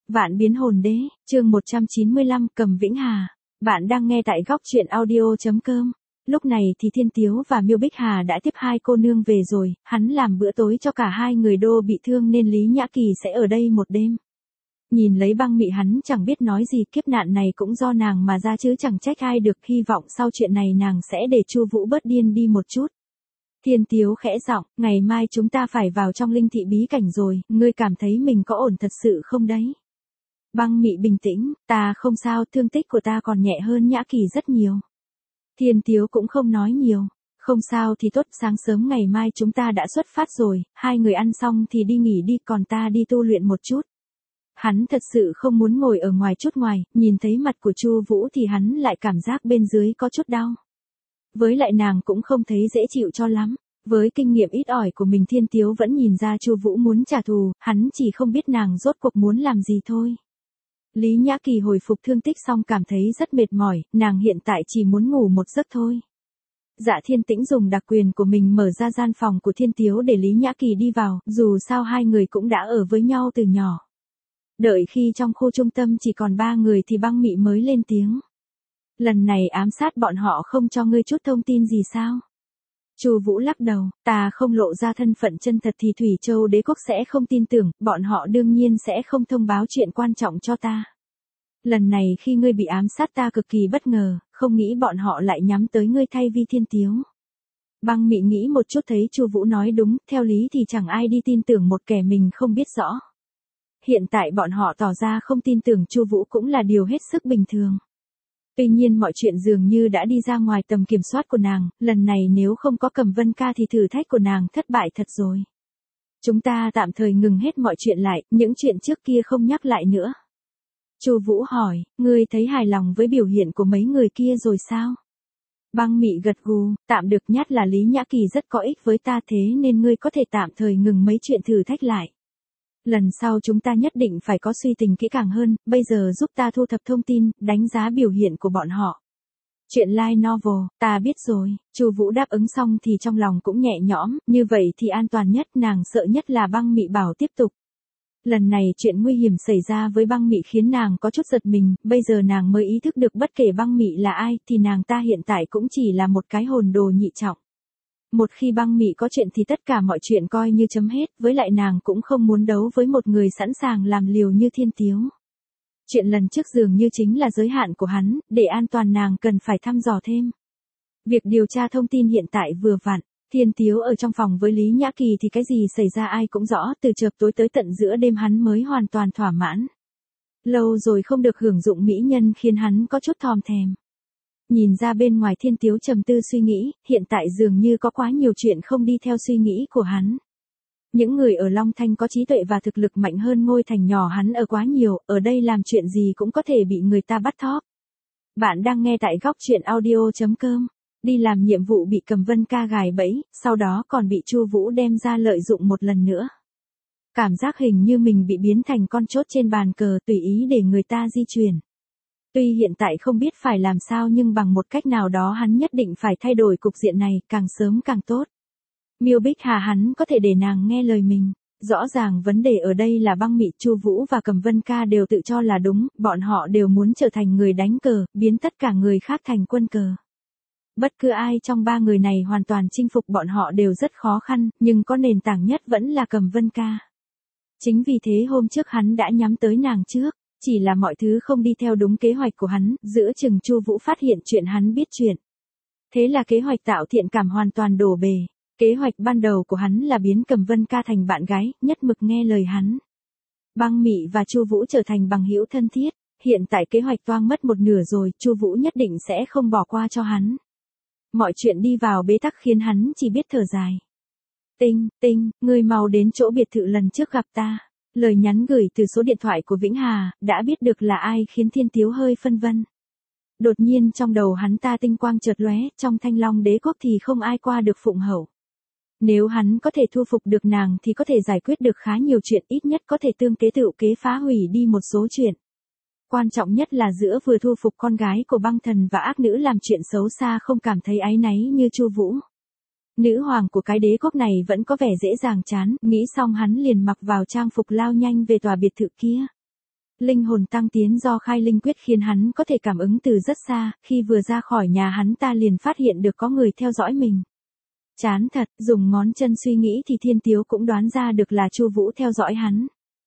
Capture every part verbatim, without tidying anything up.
Vạn biến hồn đế, chương một trăm chín mươi lăm, Cầm Vĩnh Hà. Bạn đang nghe tại góc truyện audio chấm com. Lúc này thì Thiên Tiếu và Miêu Bích Hà đã tiếp hai cô nương về rồi, hắn làm bữa tối cho cả hai người đô bị thương nên Lý Nhã Kỳ sẽ ở đây một đêm. Nhìn lấy Băng Mị hắn chẳng biết nói gì, kiếp nạn này cũng do nàng mà ra chứ chẳng trách ai được, hy vọng sau chuyện này nàng sẽ để Chu Vũ bớt điên đi một chút. Thiên Tiếu khẽ giọng, ngày mai chúng ta phải vào trong linh thị bí cảnh rồi, ngươi cảm thấy mình có ổn thật sự không đấy? Băng Mị bình tĩnh, ta không sao, thương tích của ta còn nhẹ hơn Nhã Kỳ rất nhiều. Thiên Tiếu cũng không nói nhiều, không sao thì tốt, sáng sớm ngày mai chúng ta đã xuất phát rồi, hai người ăn xong thì đi nghỉ đi, còn ta đi tu luyện một chút. Hắn thật sự không muốn ngồi ở ngoài chút ngoài, nhìn thấy mặt của Chu Vũ thì hắn lại cảm giác bên dưới có chút đau. Với lại nàng cũng không thấy dễ chịu cho lắm. Với kinh nghiệm ít ỏi của mình, Thiên Tiếu vẫn nhìn ra Chu Vũ muốn trả thù, hắn chỉ không biết nàng rốt cuộc muốn làm gì thôi. Lý Nhã Kỳ hồi phục thương tích xong cảm thấy rất mệt mỏi, nàng hiện tại chỉ muốn ngủ một giấc thôi. Dạ Thiên Tĩnh dùng đặc quyền của mình mở ra gian phòng của Thiên Tiếu để Lý Nhã Kỳ đi vào, dù sao hai người cũng đã ở với nhau từ nhỏ. Đợi khi trong khu trung tâm chỉ còn ba người thì Băng Mị mới lên tiếng. Lần này ám sát bọn họ không cho ngươi chút thông tin gì sao? Chu Vũ lắc đầu, ta không lộ ra thân phận chân thật thì Thủy Châu Đế quốc sẽ không tin tưởng, bọn họ đương nhiên sẽ không thông báo chuyện quan trọng cho ta. Lần này khi ngươi bị ám sát ta cực kỳ bất ngờ, không nghĩ bọn họ lại nhắm tới ngươi thay vì Thiên Tiếu. Băng Mị nghĩ một chút thấy Chu Vũ nói đúng, theo lý thì chẳng ai đi tin tưởng một kẻ mình không biết rõ. Hiện tại bọn họ tỏ ra không tin tưởng Chu Vũ cũng là điều hết sức bình thường. Tuy nhiên mọi chuyện dường như đã đi ra ngoài tầm kiểm soát của nàng, lần này nếu không có Cầm Vân Ca thì thử thách của nàng thất bại thật rồi. Chúng ta tạm thời ngừng hết mọi chuyện lại, những chuyện trước kia không nhắc lại nữa. Chu Vũ hỏi, ngươi thấy hài lòng với biểu hiện của mấy người kia rồi sao? Băng Mị gật gù, tạm được, nhát là Lý Nhã Kỳ rất có ích với ta, thế nên ngươi có thể tạm thời ngừng mấy chuyện thử thách lại. Lần sau chúng ta nhất định phải có suy tính kỹ càng hơn, bây giờ giúp ta thu thập thông tin, đánh giá biểu hiện của bọn họ. Chuyện light novel, ta biết rồi. Chu Vũ đáp ứng xong thì trong lòng cũng nhẹ nhõm, như vậy thì an toàn nhất, nàng sợ nhất là Băng Mị bảo tiếp tục. Lần này chuyện nguy hiểm xảy ra với Băng Mị khiến nàng có chút giật mình, bây giờ nàng mới ý thức được bất kể Băng Mị là ai thì nàng ta hiện tại cũng chỉ là một cái hồn đồ nhị trọng. Một khi Băng Mị có chuyện thì tất cả mọi chuyện coi như chấm hết, với lại nàng cũng không muốn đấu với một người sẵn sàng làm liều như Thiên Tiếu. Chuyện lần trước dường như chính là giới hạn của hắn, để an toàn nàng cần phải thăm dò thêm. Việc điều tra thông tin hiện tại vừa vặn, Thiên Tiếu ở trong phòng với Lý Nhã Kỳ thì cái gì xảy ra ai cũng rõ, từ chợp tối tới tận giữa đêm hắn mới hoàn toàn thỏa mãn. Lâu rồi không được hưởng dụng mỹ nhân khiến hắn có chút thòm thèm. Nhìn ra bên ngoài, Thiên Tiếu trầm tư suy nghĩ, hiện tại dường như có quá nhiều chuyện không đi theo suy nghĩ của hắn. Những người ở Long Thanh có trí tuệ và thực lực mạnh hơn ngôi thành nhỏ hắn ở quá nhiều, ở đây làm chuyện gì cũng có thể bị người ta bắt thóp. Bạn đang nghe tại góc truyện audio chấm com. Đi làm nhiệm vụ bị Cầm Vân Ca gài bẫy, sau đó còn bị Chu Vũ đem ra lợi dụng một lần nữa. Cảm giác hình như mình bị biến thành con chốt trên bàn cờ tùy ý để người ta di chuyển. Tuy hiện tại không biết phải làm sao nhưng bằng một cách nào đó hắn nhất định phải thay đổi cục diện này, càng sớm càng tốt. Miêu Bích Hà hắn có thể để nàng nghe lời mình. Rõ ràng vấn đề ở đây là Băng Mị, Chu Vũ và Cầm Vân Ca đều tự cho là đúng, bọn họ đều muốn trở thành người đánh cờ, biến tất cả người khác thành quân cờ. Bất cứ ai trong ba người này hoàn toàn chinh phục bọn họ đều rất khó khăn, nhưng có nền tảng nhất vẫn là Cầm Vân Ca. Chính vì thế hôm trước hắn đã nhắm tới nàng trước. Chỉ là mọi thứ không đi theo đúng kế hoạch của hắn, giữa chừng Chu Vũ phát hiện chuyện hắn biết chuyện. Thế là kế hoạch tạo thiện cảm hoàn toàn đổ bể. Kế hoạch ban đầu của hắn là biến Cầm Vân Ca thành bạn gái, nhất mực nghe lời hắn. Băng Mị và Chu Vũ trở thành bằng hữu thân thiết, hiện tại kế hoạch toang mất một nửa rồi, Chu Vũ nhất định sẽ không bỏ qua cho hắn. Mọi chuyện đi vào bế tắc khiến hắn chỉ biết thở dài. Tinh, Tinh, ngươi mau đến chỗ biệt thự lần trước gặp ta. Lời nhắn gửi từ số điện thoại của Vĩnh Hà, đã biết được là ai khiến Thiên Tiếu hơi phân vân. Đột nhiên trong đầu hắn ta tinh quang chợt lóe, trong Thanh Long Đế quốc thì không ai qua được Phụng Hậu. Nếu hắn có thể thu phục được nàng thì có thể giải quyết được khá nhiều chuyện, ít nhất có thể tương kế tự kế phá hủy đi một số chuyện. Quan trọng nhất là giữa vừa thu phục con gái của băng thần và ác nữ làm chuyện xấu xa không cảm thấy áy náy như Chu Vũ. Nữ hoàng của cái đế quốc này vẫn có vẻ dễ dàng chán, nghĩ xong hắn liền mặc vào trang phục lao nhanh về tòa biệt thự kia. Linh hồn tăng tiến do khai linh quyết khiến hắn có thể cảm ứng từ rất xa, khi vừa ra khỏi nhà hắn ta liền phát hiện được có người theo dõi mình. Chán thật, dùng ngón chân suy nghĩ thì Thiên Tiếu cũng đoán ra được là Chu Vũ theo dõi hắn.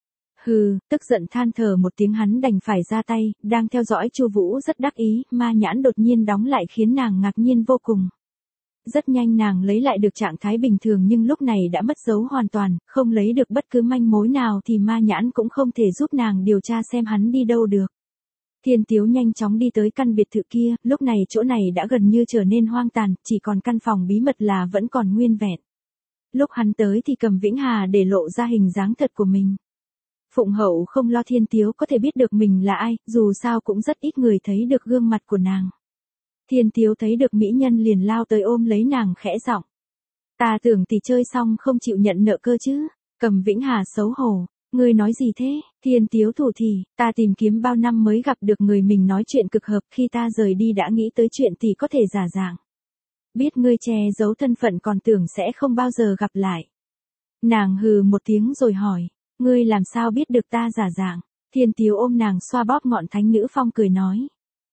Hừ, tức giận than thở một tiếng hắn đành phải ra tay, đang theo dõi Chu Vũ rất đắc ý, ma nhãn đột nhiên đóng lại khiến nàng ngạc nhiên vô cùng. Rất nhanh nàng lấy lại được trạng thái bình thường nhưng lúc này đã mất dấu hoàn toàn, không lấy được bất cứ manh mối nào thì ma nhãn cũng không thể giúp nàng điều tra xem hắn đi đâu được. Thiên Tiếu nhanh chóng đi tới căn biệt thự kia, lúc này chỗ này đã gần như trở nên hoang tàn, chỉ còn căn phòng bí mật là vẫn còn nguyên vẹn. Lúc hắn tới thì Cầm Vĩnh Hà để lộ ra hình dáng thật của mình. Phụng Hậu không lo Thiên Tiếu có thể biết được mình là ai, dù sao cũng rất ít người thấy được gương mặt của nàng. Thiên Tiếu thấy được mỹ nhân liền lao tới ôm lấy nàng khẽ giọng. Ta tưởng tỷ chơi xong không chịu nhận nợ cơ chứ. Cầm Vĩnh Hà xấu hổ. Ngươi nói gì thế? Thiên Tiếu thủ thỉ, ta tìm kiếm bao năm mới gặp được người mình nói chuyện cực hợp, khi ta rời đi đã nghĩ tới chuyện tỷ có thể giả dạng. Biết ngươi che giấu thân phận còn tưởng sẽ không bao giờ gặp lại. Nàng hừ một tiếng rồi hỏi, ngươi làm sao biết được ta giả dạng? Thiên Tiếu ôm nàng xoa bóp ngọn thánh nữ phong cười nói.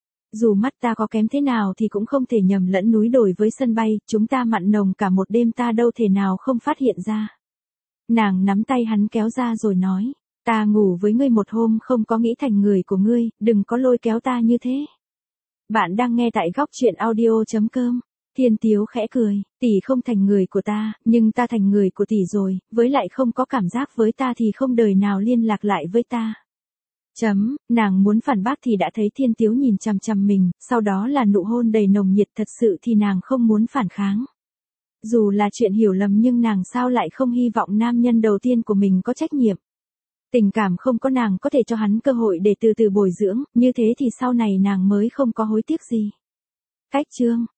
Dù mắt ta có kém thế nào thì cũng không thể nhầm lẫn núi đồi với sân bay, chúng ta mặn nồng cả một đêm ta đâu thể nào không phát hiện ra. Nàng nắm tay hắn kéo ra rồi nói, ta ngủ với ngươi một hôm không có nghĩ thành người của ngươi, đừng có lôi kéo ta như thế. Bạn đang nghe tại góc truyện audio chấm com. Thiên Tiếu khẽ cười, tỷ không thành người của ta, nhưng ta thành người của tỷ rồi, với lại không có cảm giác với ta thì không đời nào liên lạc lại với ta. Chấm, nàng muốn phản bác thì đã thấy Thiên Tiếu nhìn chằm chằm mình, sau đó là nụ hôn đầy nồng nhiệt, thật sự thì nàng không muốn phản kháng. Dù là chuyện hiểu lầm nhưng nàng sao lại không hy vọng nam nhân đầu tiên của mình có trách nhiệm. Tình cảm không có nàng có thể cho hắn cơ hội để từ từ bồi dưỡng, như thế thì sau này nàng mới không có hối tiếc gì. Cách chương